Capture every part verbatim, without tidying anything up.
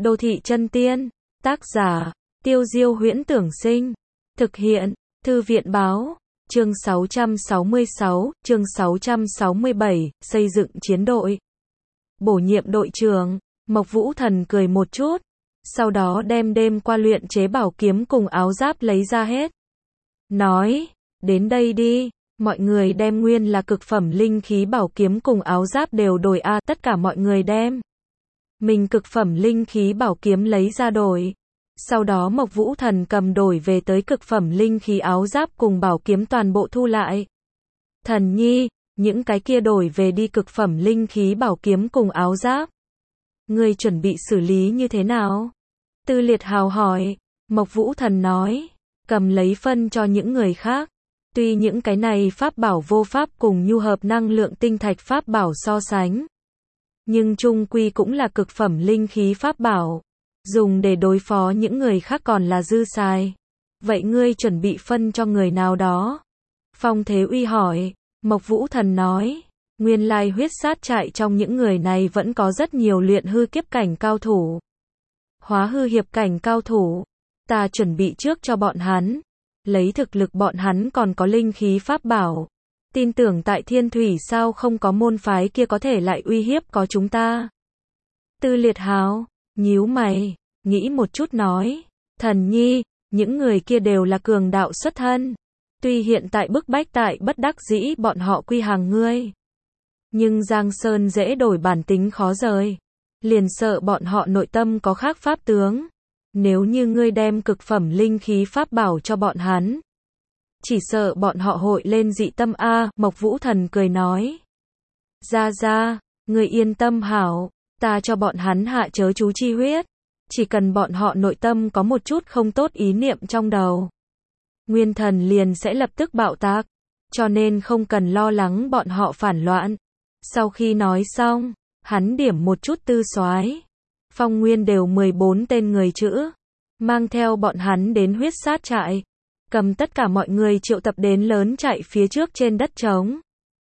Đô thị chân tiên. Tác giả, Tiêu Diêu Huyễn Tưởng Sinh. Thực hiện, Thư viện Báo. Chương sáu trăm sáu mươi sáu, chương sáu trăm sáu mươi bảy, xây dựng chiến đội. Bổ nhiệm đội trưởng, Mộc Vũ Thần cười một chút, sau đó đem đêm qua luyện chế bảo kiếm cùng áo giáp lấy ra hết. Nói, đến đây đi, mọi người đem nguyên là cực phẩm linh khí bảo kiếm cùng áo giáp đều đổi a, tất cả mọi người đem. Mình cực phẩm linh khí bảo kiếm lấy ra đổi. Sau đó Mộc Vũ Thần cầm đổi về tới cực phẩm linh khí áo giáp cùng bảo kiếm toàn bộ thu lại. Thần nhi, những cái kia đổi về đi cực phẩm linh khí bảo kiếm cùng áo giáp. Ngươi chuẩn bị xử lý như thế nào? Tư Liệt Hào hỏi. Mộc Vũ Thần nói, cầm lấy phân cho những người khác. Tuy những cái này pháp bảo vô pháp cùng nhu hợp năng lượng tinh thạch pháp bảo so sánh, nhưng chung quy cũng là cực phẩm linh khí pháp bảo, dùng để đối phó những người khác còn là dư xài. Vậy ngươi chuẩn bị phân cho người nào đó? Phong Thế Uy hỏi. Mộc Vũ Thần nói, nguyên lai huyết sát trại trong những người này vẫn có rất nhiều luyện hư kiếp cảnh cao thủ, hóa hư hiệp cảnh cao thủ. Ta chuẩn bị trước cho bọn hắn, lấy thực lực bọn hắn còn có linh khí pháp bảo, tin tưởng tại Thiên Thủy sao không có môn phái kia có thể lại uy hiếp có chúng ta. Tư Liệt Hào nhíu mày, nghĩ một chút nói, thần nhi, những người kia đều là cường đạo xuất thân. Tuy hiện tại bức bách tại bất đắc dĩ bọn họ quy hàng ngươi, nhưng Giang Sơn dễ đổi bản tính khó rời. Liền sợ bọn họ nội tâm có khác pháp tướng. Nếu như ngươi đem cực phẩm linh khí pháp bảo cho bọn hắn, chỉ sợ bọn họ hội lên dị tâm a. Mộc Vũ Thần cười nói, ra ra, ngươi yên tâm hảo, ta cho bọn hắn hạ chớ chú chi huyết, chỉ cần bọn họ nội tâm có một chút không tốt ý niệm trong đầu, nguyên thần liền sẽ lập tức bạo tạc, cho nên không cần lo lắng bọn họ phản loạn. Sau khi nói xong, hắn điểm một chút tư soái, Phong Nguyên đều mười bốn tên người chữ, mang theo bọn hắn đến huyết sát trại, cầm tất cả mọi người triệu tập đến lớn chạy phía trước trên đất trống.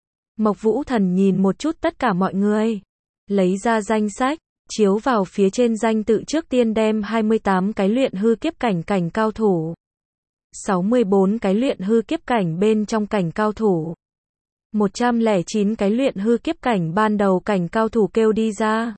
Mộc Vũ Thần nhìn một chút tất cả mọi người, lấy ra danh sách, chiếu vào phía trên danh tự trước tiên đem hai mươi tám cái luyện hư kiếp cảnh cảnh cao thủ, sáu mươi bốn cái luyện hư kiếp cảnh bên trong cảnh cao thủ, một trăm lẻ chín cái luyện hư kiếp cảnh ban đầu cảnh cao thủ kêu đi ra.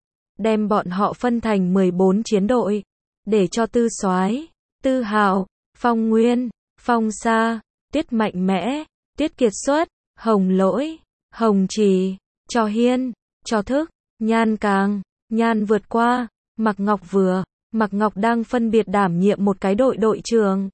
Đem bọn họ phân thành mười bốn chiến đội, để cho Tư Soái, Tư Hạo, Phong Nguyên, Phong Sa, Tiết Mạnh Mẽ, Tiết Kiệt Xuất, Hồng Lỗi, Hồng Trì, cho Hiên, cho Thức, Nhan Càng, Nhan Vượt Qua, Mạc Ngọc Vừa, Mạc Ngọc đang phân biệt đảm nhiệm một cái đội đội trưởng.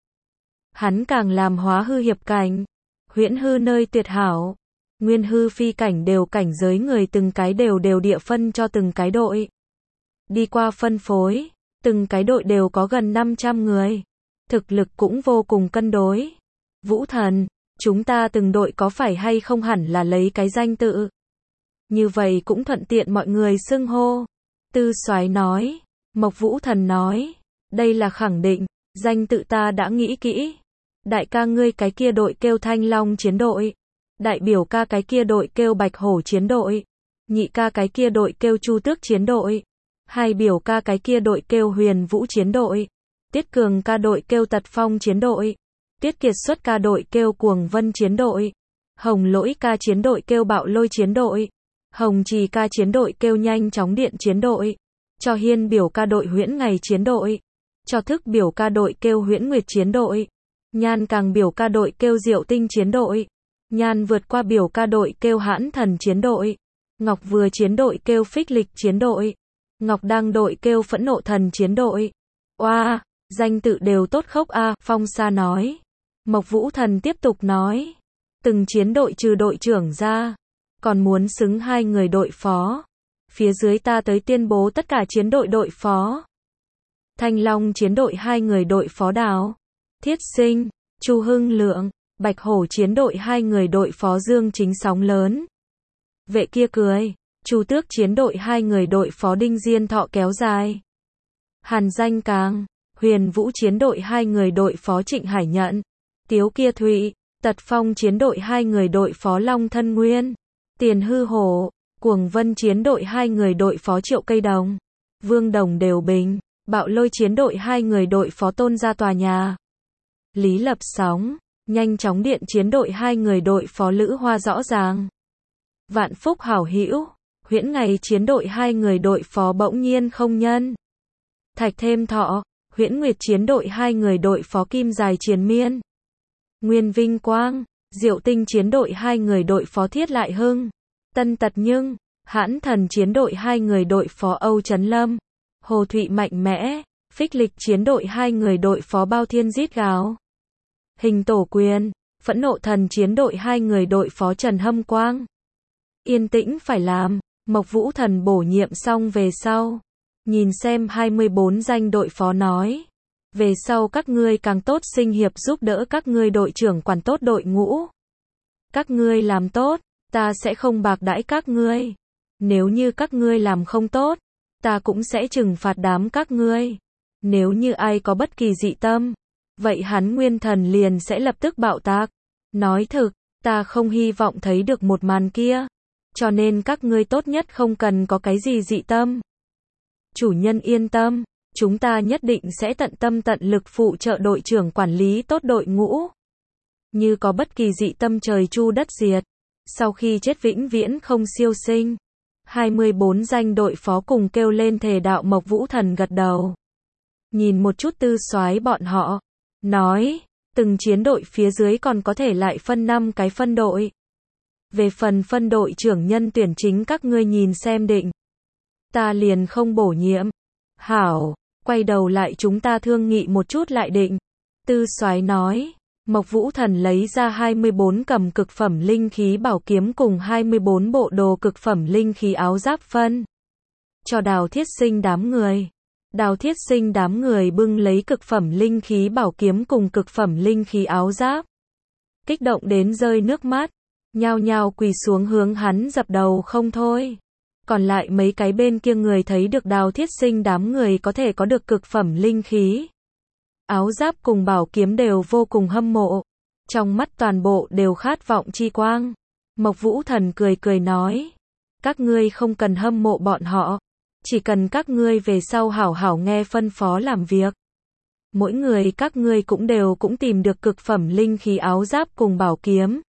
Hắn càng làm hóa hư hiệp cảnh, huyễn hư nơi tuyệt hảo, nguyên hư phi cảnh đều cảnh giới người từng cái đều đều địa phân cho từng cái đội. Đi qua phân phối, từng cái đội đều có gần năm trăm người, thực lực cũng vô cùng cân đối. Vũ Thần, chúng ta từng đội có phải hay không hẳn là lấy cái danh tự, như vậy cũng thuận tiện mọi người xưng hô. Tư Soái nói. Mộc Vũ Thần nói, đây là khẳng định, danh tự ta đã nghĩ kỹ. Đại ca ngươi cái kia đội kêu Thanh Long chiến đội, đại biểu ca cái kia đội kêu Bạch Hổ chiến đội, nhị ca cái kia đội kêu Chu Tước chiến đội, hai biểu ca cái kia đội kêu Huyền Vũ chiến đội, Tiết Cường ca đội kêu Tật Phong chiến đội, Tiết Kiệt Xuất ca đội kêu Cuồng Vân chiến đội, Hồng Lỗi ca chiến đội kêu Bạo Lôi chiến đội, Hồng Trì ca chiến đội kêu Nhanh Chóng Điện chiến đội, cho Hiên biểu ca đội Huyễn Ngày chiến đội, cho Thức biểu ca đội kêu Huyễn Nguyệt chiến đội, Nhan Càng biểu ca đội kêu Diệu Tinh chiến đội, Nhan Vượt Qua biểu ca đội kêu Hãn Thần chiến đội, Ngọc Vừa chiến đội kêu Phích Lịch chiến đội, Ngọc Đăng đội kêu Phẫn Nộ Thần chiến đội. Oa, wow, danh tự đều tốt khốc a. Phong Sa nói. Mộc Vũ Thần tiếp tục nói, từng chiến đội trừ đội trưởng ra, còn muốn xứng hai người đội phó. Phía dưới ta tới tuyên bố tất cả chiến đội đội phó. Thanh Long chiến đội hai người đội phó Đào Thiết Sinh, Chu Hưng Lượng. Bạch Hổ chiến đội hai người đội phó Dương Chính Sóng Lớn, Vệ Kia Cười. Chu Tước chiến đội hai người đội phó Đinh Diên Thọ Kéo Dài, Hàn Danh Càng. Huyền Vũ chiến đội hai người đội phó Trịnh Hải Nhận, Tiếu Kia Thụy. Tật Phong chiến đội hai người đội phó Long Thân Nguyên, Tiền Hư Hổ. Cuồng Vân chiến đội hai người đội phó Triệu Cây Đồng. Vương Đồng đều bình, Bạo Lôi chiến đội hai người đội phó tôn ra tòa nhà. Lý Lập Sóng, nhanh chóng điện chiến đội hai người đội phó Lữ Hoa rõ ràng. Vạn Phúc Hảo Hữu, Huyễn Ngày chiến đội hai người đội phó bỗng nhiên không nhân. Thạch Thêm Thọ, Huyễn Nguyệt chiến đội hai người đội phó Kim Dài Triền Miên. Nguyên Vinh Quang, Diệu Tinh chiến đội hai người đội phó Thiết Lại Hưng. Tân Tật Nhưng, Hãn Thần chiến đội hai người đội phó Âu Trấn Lâm. Hồ Thụy Mạnh Mẽ, Phích Lịch chiến đội hai người đội phó Bao Thiên Rít Gào. Hình Tổ Quyền, Phẫn Nộ Thần chiến đội hai người đội phó Trần Hâm Quang. Yên tĩnh phải làm, Mộc Vũ Thần bổ nhiệm xong về sau. Nhìn xem hai mươi bốn danh đội phó nói. Về sau các ngươi càng tốt sinh hiệp giúp đỡ các ngươi đội trưởng quản tốt đội ngũ. Các ngươi làm tốt, ta sẽ không bạc đãi các ngươi. Nếu như các ngươi làm không tốt, ta cũng sẽ trừng phạt đám các ngươi. Nếu như ai có bất kỳ dị tâm, vậy hắn nguyên thần liền sẽ lập tức bạo tạc. Nói thực, ta không hy vọng thấy được một màn kia. Cho nên các ngươi tốt nhất không cần có cái gì dị tâm. Chủ nhân yên tâm, chúng ta nhất định sẽ tận tâm tận lực phụ trợ đội trưởng quản lý tốt đội ngũ. Như có bất kỳ dị tâm trời chu đất diệt, sau khi chết vĩnh viễn không siêu sinh. hai mươi bốn danh đội phó cùng kêu lên thề đạo. Mộc Vũ Thần gật đầu. Nhìn một chút tư soái bọn họ, nói, từng chiến đội phía dưới còn có thể lại phân năm cái phân đội. Về phần phân đội trưởng nhân tuyển chính các ngươi nhìn xem định. Ta liền không bổ nhiệm. Hảo, quay đầu lại chúng ta thương nghị một chút lại định. Tư soái nói. Mộc Vũ Thần lấy ra hai mươi bốn cầm cực phẩm linh khí bảo kiếm cùng hai mươi bốn bộ đồ cực phẩm linh khí áo giáp phân. Cho Đào Thiết Sinh đám người. Đào Thiết Sinh đám người bưng lấy cực phẩm linh khí bảo kiếm cùng cực phẩm linh khí áo giáp. Kích động đến rơi nước mắt. Nhao nhao quỳ xuống hướng hắn dập đầu không thôi. Còn lại mấy cái bên kia người thấy được Đào Thiết Sinh đám người có thể có được cực phẩm linh khí. Áo giáp cùng bảo kiếm đều vô cùng hâm mộ. Trong mắt toàn bộ đều khát vọng chi quang. Mộc Vũ Thần cười cười nói. Các ngươi không cần hâm mộ bọn họ. Chỉ cần các ngươi về sau hảo hảo nghe phân phó làm việc. Mỗi người các ngươi cũng đều cũng tìm được cực phẩm linh khí áo giáp cùng bảo kiếm.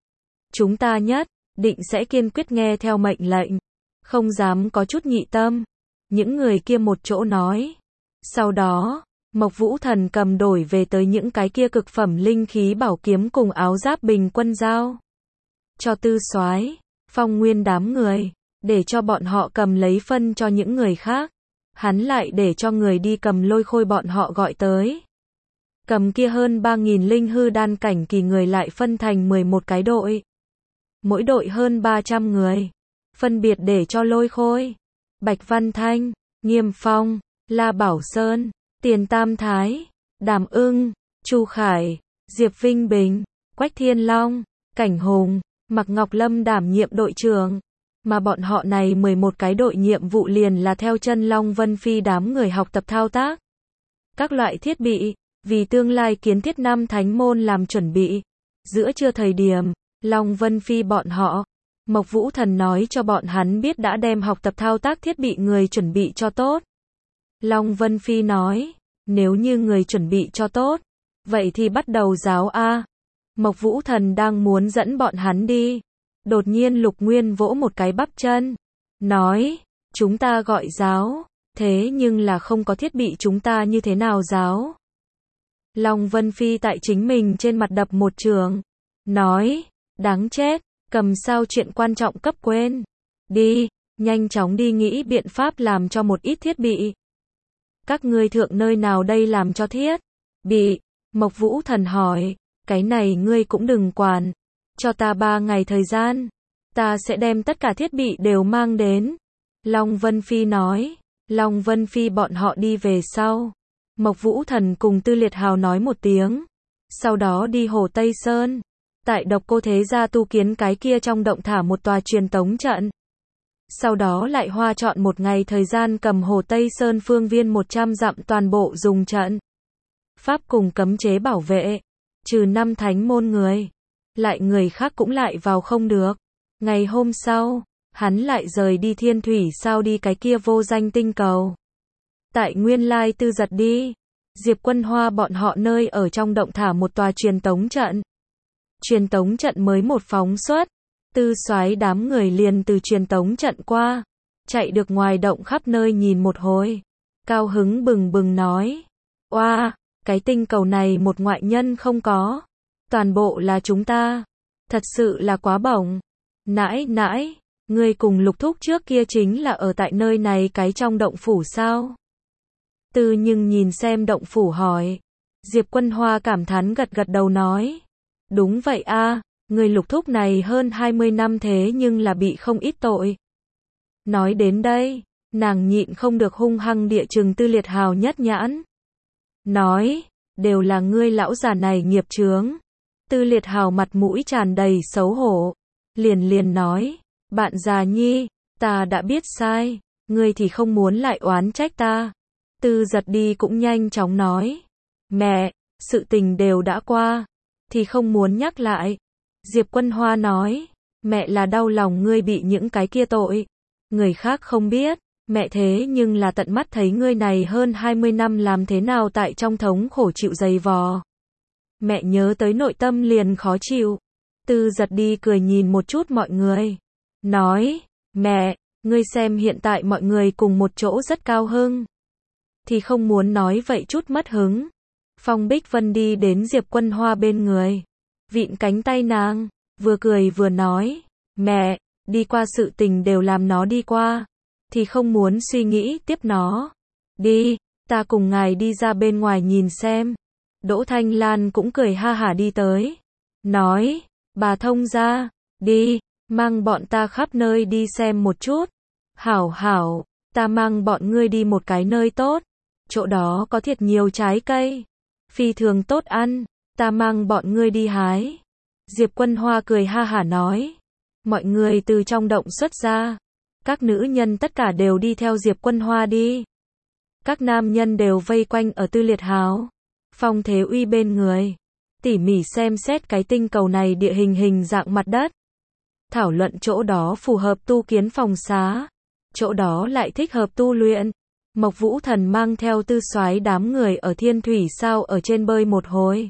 Chúng ta nhất định sẽ kiên quyết nghe theo mệnh lệnh. Không dám có chút nhị tâm. Những người kia một chỗ nói. Sau đó, Mộc Vũ Thần cầm đổi về tới những cái kia cực phẩm linh khí bảo kiếm cùng áo giáp bình quân giao. Cho tư soái, Phong Nguyên đám người, để cho bọn họ cầm lấy phân cho những người khác. Hắn lại để cho người đi cầm Lôi Khôi bọn họ gọi tới. Cầm kia hơn ba nghìn linh hư đan cảnh kỳ người lại phân thành mười một cái đội. Mỗi đội hơn ba trăm người. Phân biệt để cho Lôi Khôi, Bạch Văn Thanh, Nghiêm Phong, La Bảo Sơn, Tiền Tam Thái, Đàm Ưng, Chu Khải, Diệp Vinh Bình, Quách Thiên Long, Cảnh Hùng, Mạc Ngọc Lâm đảm nhiệm đội trưởng. Mà bọn họ này mười một cái đội nhiệm vụ liền là theo chân Long Vân Phi đám người học tập thao tác. Các loại thiết bị, vì tương lai kiến thiết Nam Thánh Môn làm chuẩn bị. Giữa trưa thời điểm, Long Vân Phi bọn họ, Mộc Vũ Thần nói cho bọn hắn biết đã đem học tập thao tác thiết bị người chuẩn bị cho tốt. Long Vân Phi nói, nếu như người chuẩn bị cho tốt, vậy thì bắt đầu giáo A. Mộc Vũ Thần đang muốn dẫn bọn hắn đi. Đột nhiên Lục Nguyên vỗ một cái bắp chân. Nói, chúng ta gọi giáo, thế nhưng là không có thiết bị chúng ta như thế nào giáo. Long Vân Phi tại chính mình trên mặt đập một trường. Nói, đáng chết, cầm sao chuyện quan trọng cấp quên. Đi, nhanh chóng đi nghĩ biện pháp làm cho một ít thiết bị. Các ngươi thượng nơi nào đây làm cho thiết bị? Mộc Vũ Thần hỏi, cái này ngươi cũng đừng quản. Cho ta ba ngày thời gian, ta sẽ đem tất cả thiết bị đều mang đến. Long Vân Phi nói, Long Vân Phi bọn họ đi về sau. Mộc Vũ Thần cùng Tư Liệt Hào nói một tiếng. Sau đó đi Hồ Tây Sơn. Tại Độc Cô Thế Gia tu kiến cái kia trong động thả một tòa truyền tống trận. Sau đó lại hoa chọn một ngày thời gian cầm Hồ Tây Sơn phương viên một trăm dặm toàn bộ dùng trận pháp cùng cấm chế bảo vệ. Trừ năm thánh môn người. Lại người khác cũng lại vào không được. Ngày hôm sau, hắn lại rời đi Thiên Thủy sao đi cái kia vô danh tinh cầu. Tại nguyên lai Tư Giật đi, Diệp Quân Hoa bọn họ nơi ở trong động thả một tòa truyền tống trận. Truyền tống trận mới một phóng xuất, Tư Soái đám người liền từ truyền tống trận qua, chạy được ngoài động khắp nơi nhìn một hồi, cao hứng bừng bừng nói: "Oa, cái tinh cầu này một ngoại nhân không có, toàn bộ là chúng ta, thật sự là quá bổng. Nãi nãi, ngươi cùng Lục thúc trước kia chính là ở tại nơi này cái trong động phủ sao?" Tư Nhưng nhìn xem động phủ hỏi. Diệp Quân Hoa cảm thán gật gật đầu nói: "Đúng vậy a, người Lục thúc này hơn hai mươi năm thế nhưng là bị không ít tội." Nói đến đây, nàng nhịn không được hung hăng địa chừng Tư Liệt Hào nhất nhãn. Nói: "Đều là ngươi lão già này nghiệp chướng." Tư Liệt Hào mặt mũi tràn đầy xấu hổ, liền liền nói: "Bạn già nhi, ta đã biết sai, ngươi thì không muốn lại oán trách ta." Tư Giật đi cũng nhanh chóng nói: "Mẹ, sự tình đều đã qua, thì không muốn nhắc lại." Diệp Quân Hoa nói: "Mẹ là đau lòng ngươi bị những cái kia tội, người khác không biết, mẹ thế nhưng là tận mắt thấy ngươi này hơn hai mươi năm làm thế nào tại trong thống khổ chịu dày vò. Mẹ nhớ tới nội tâm liền khó chịu." Tư Giật đi cười nhìn một chút mọi người, nói: "Mẹ, ngươi xem hiện tại mọi người cùng một chỗ rất cao hưng, thì không muốn nói vậy chút mất hứng." Phong Bích Vân đi đến Diệp Quân Hoa bên người, vịn cánh tay nàng, vừa cười vừa nói: "Mẹ, đi qua sự tình đều làm nó đi qua, thì không muốn suy nghĩ tiếp nó. Đi, ta cùng ngài đi ra bên ngoài nhìn xem." Đỗ Thanh Lan cũng cười ha hả đi tới, nói: "Bà thông gia, đi, mang bọn ta khắp nơi đi xem một chút." "Hảo hảo, ta mang bọn ngươi đi một cái nơi tốt, chỗ đó có thiệt nhiều trái cây, phi thường tốt ăn, ta mang bọn ngươi đi hái." Diệp Quân Hoa cười ha hả nói. Mọi người từ trong động xuất ra, các nữ nhân tất cả đều đi theo Diệp Quân Hoa đi. Các nam nhân đều vây quanh ở Tư Liệt Hào, Phong Thế Uy bên người, tỉ mỉ xem xét cái tinh cầu này địa hình hình dạng mặt đất, thảo luận chỗ đó phù hợp tu kiến phòng xá, chỗ đó lại thích hợp tu luyện. Mộc Vũ Thần mang theo Tư Soái đám người ở Thiên Thủy Sao ở trên bơi một hồi,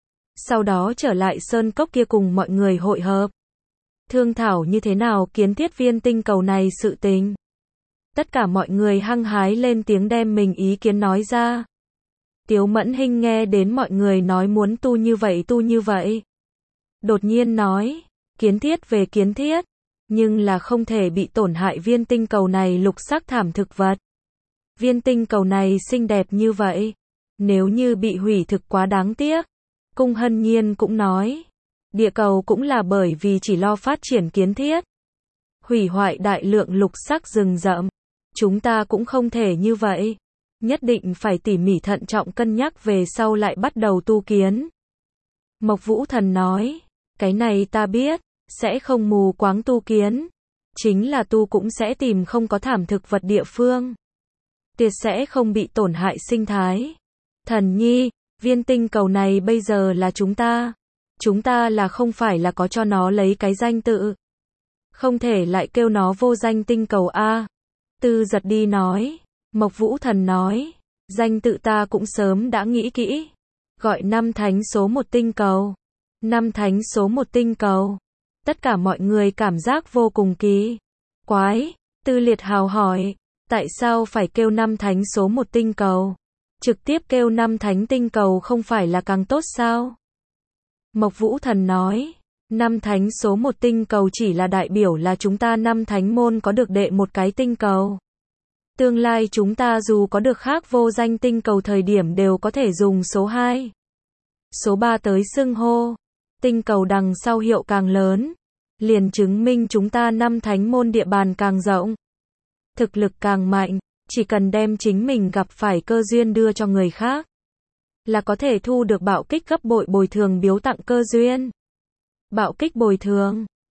sau đó trở lại sơn cốc kia cùng mọi người hội hợp, thương thảo như thế nào kiến thiết viên tinh cầu này sự tình. Tất cả mọi người hăng hái lên tiếng đem mình ý kiến nói ra. Tiếu Mẫn Hinh nghe đến mọi người nói muốn tu như vậy tu như vậy, đột nhiên nói: "Kiến thiết về kiến thiết, nhưng là không thể bị tổn hại viên tinh cầu này lục sắc thảm thực vật. Viên tinh cầu này xinh đẹp như vậy, nếu như bị hủy thực quá đáng tiếc." Cung Hân Nhiên cũng nói: "Địa cầu cũng là bởi vì chỉ lo phát triển kiến thiết, hủy hoại đại lượng lục sắc rừng rậm. Chúng ta cũng không thể như vậy, nhất định phải tỉ mỉ thận trọng cân nhắc về sau lại bắt đầu tu kiến." Mộc Vũ Thần nói: "Cái này ta biết, sẽ không mù quáng tu kiến, chính là tu cũng sẽ tìm không có thảm thực vật địa phương, tuyệt sẽ không bị tổn hại sinh thái. Thần nhi, viên tinh cầu này bây giờ là chúng ta, chúng ta là không phải là có cho nó lấy cái danh tự, không thể lại kêu nó vô danh tinh cầu a." Tư Giật đi nói. Mộc Vũ Thần nói: "Danh tự ta cũng sớm đã nghĩ kỹ, gọi năm thánh số một tinh cầu." Năm thánh số một tinh cầu. Tất cả mọi người cảm giác vô cùng kỳ quái. Tư Liệt Hào hỏi: "Tại sao phải kêu năm thánh số một tinh cầu? Trực tiếp kêu năm thánh tinh cầu không phải là càng tốt sao?" Mộc Vũ Thần nói: "Năm thánh số một tinh cầu chỉ là đại biểu là chúng ta năm thánh môn có được đệ một cái tinh cầu. Tương lai chúng ta dù có được khác vô danh tinh cầu thời điểm đều có thể dùng số hai, số ba tới xưng hô. Tinh cầu đằng sau hiệu càng lớn, liền chứng minh chúng ta năm thánh môn địa bàn càng rộng, thực lực càng mạnh, chỉ cần đem chính mình gặp phải cơ duyên đưa cho người khác, là có thể thu được bạo kích gấp bội bồi thường biếu tặng cơ duyên." Bạo kích bồi thường.